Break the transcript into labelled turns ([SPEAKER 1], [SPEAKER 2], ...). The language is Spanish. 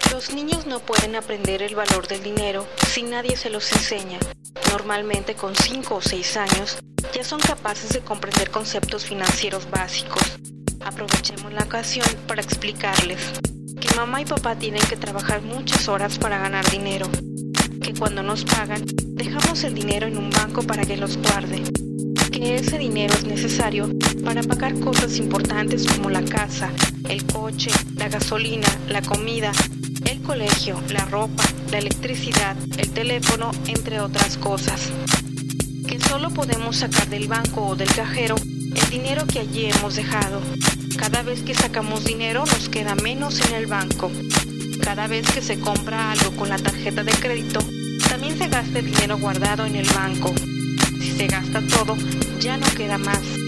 [SPEAKER 1] Los niños no pueden aprender el valor del dinero si nadie se los enseña. Normalmente con 5 o 6 años ya son capaces de comprender conceptos financieros básicos. Aprovechemos la ocasión para explicarles que mamá y papá tienen que trabajar muchas horas para ganar dinero, que cuando nos pagan dejamos el dinero en un banco para que los guarde, que ese dinero es necesario para pagar cosas importantes como la casa, el coche, la gasolina, la comida, el colegio, la ropa, la electricidad, el teléfono, entre otras cosas. Que solo podemos sacar del banco o del cajero el dinero que allí hemos dejado. Cada vez que sacamos dinero nos queda menos en el banco. Cada vez que se compra algo con la tarjeta de crédito, también se gasta el dinero guardado en el banco. Si se gasta todo, ya no queda más.